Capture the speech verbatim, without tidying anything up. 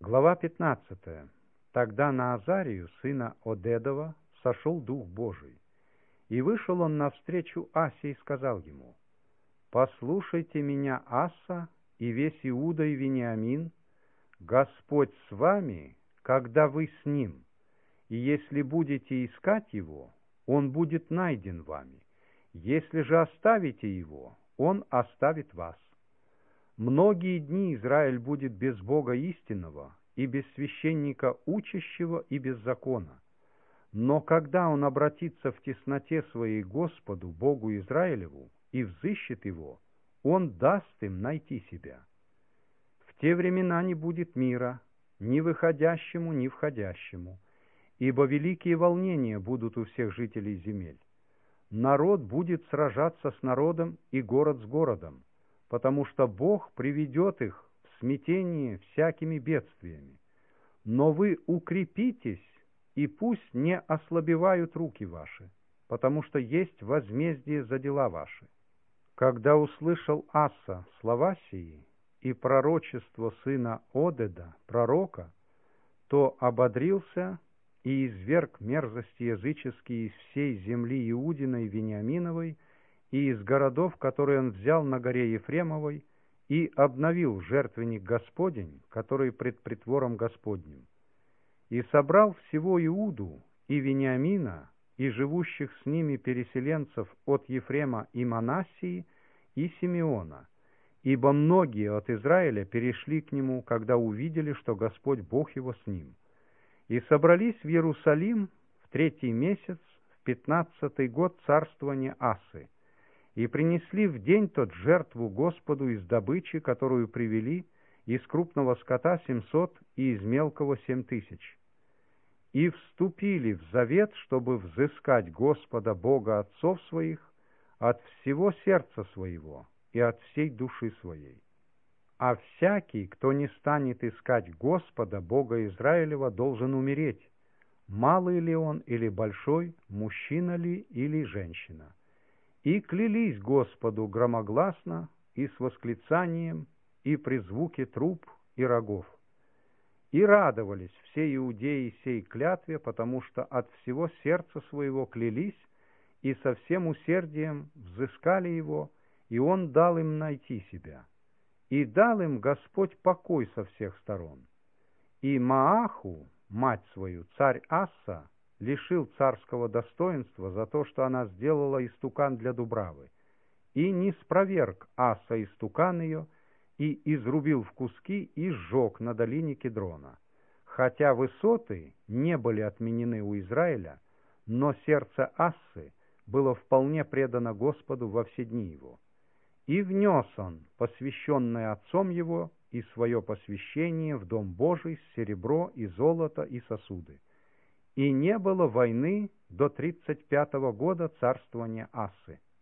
Глава пятнадцатая. Тогда на Азарию, сына Одедова, сошел Дух Божий. И вышел он навстречу Асе и сказал ему: «Послушайте меня, Аса, и весь Иуда и Вениамин, Господь с вами, когда вы с Ним, и если будете искать Его, Он будет найден вами, если же оставите Его, Он оставит вас. Многие дни Израиль будет без Бога истинного, и без священника учащего, и без закона. Но когда он обратится в тесноте своей к Господу, Богу Израилеву, и взыщет его, он даст им найти себя. В те времена не будет мира, ни выходящему, ни входящему, ибо великие волнения будут у всех жителей земель. Народ будет сражаться с народом и город с городом, потому что Бог приведет их в смятение всякими бедствиями. Но вы укрепитесь, и пусть не ослабевают руки ваши, потому что есть возмездие за дела ваши». Когда услышал Аса слова сии и пророчество сына Одеда, пророка, то ободрился и изверг мерзости языческие из всей земли Иудиной и Вениаминовой и из городов, которые он взял на горе Ефремовой, и обновил жертвенник Господень, который пред притвором Господним. И собрал всего Иуду и Вениамина, и живущих с ними переселенцев от Ефрема и Манассии, и Симеона, ибо многие от Израиля перешли к нему, когда увидели, что Господь Бог его с ним. И собрались в Иерусалим в третий месяц, в пятнадцатый год царствования Асы, и принесли в день тот жертву Господу из добычи, которую привели, из крупного скота семьсот и из мелкого семь тысяч. И вступили в завет, чтобы взыскать Господа Бога отцов своих от всего сердца своего и от всей души своей. А всякий, кто не станет искать Господа Бога Израилева, должен умереть, малый ли он или большой, мужчина ли или женщина. И клялись Господу громогласно и с восклицанием, и при звуке труб и рогов. И радовались все иудеи сей клятве, потому что от всего сердца своего клялись, и со всем усердием взыскали его, и он дал им найти себя. И дал им Господь покой со всех сторон. И Мааху, мать свою, царь Аса, лишил царского достоинства за то, что она сделала истукан для Дубравы, и не спроверг Аса истукан ее, и изрубил в куски и сжег на долине Кедрона. Хотя высоты не были отменены у Израиля, но сердце Ассы было вполне предано Господу во все дни его. И внес он, посвященное отцом его, и свое посвящение в Дом Божий, серебро и золото и сосуды. И не было войны до тридцать пятого года царствования Асы.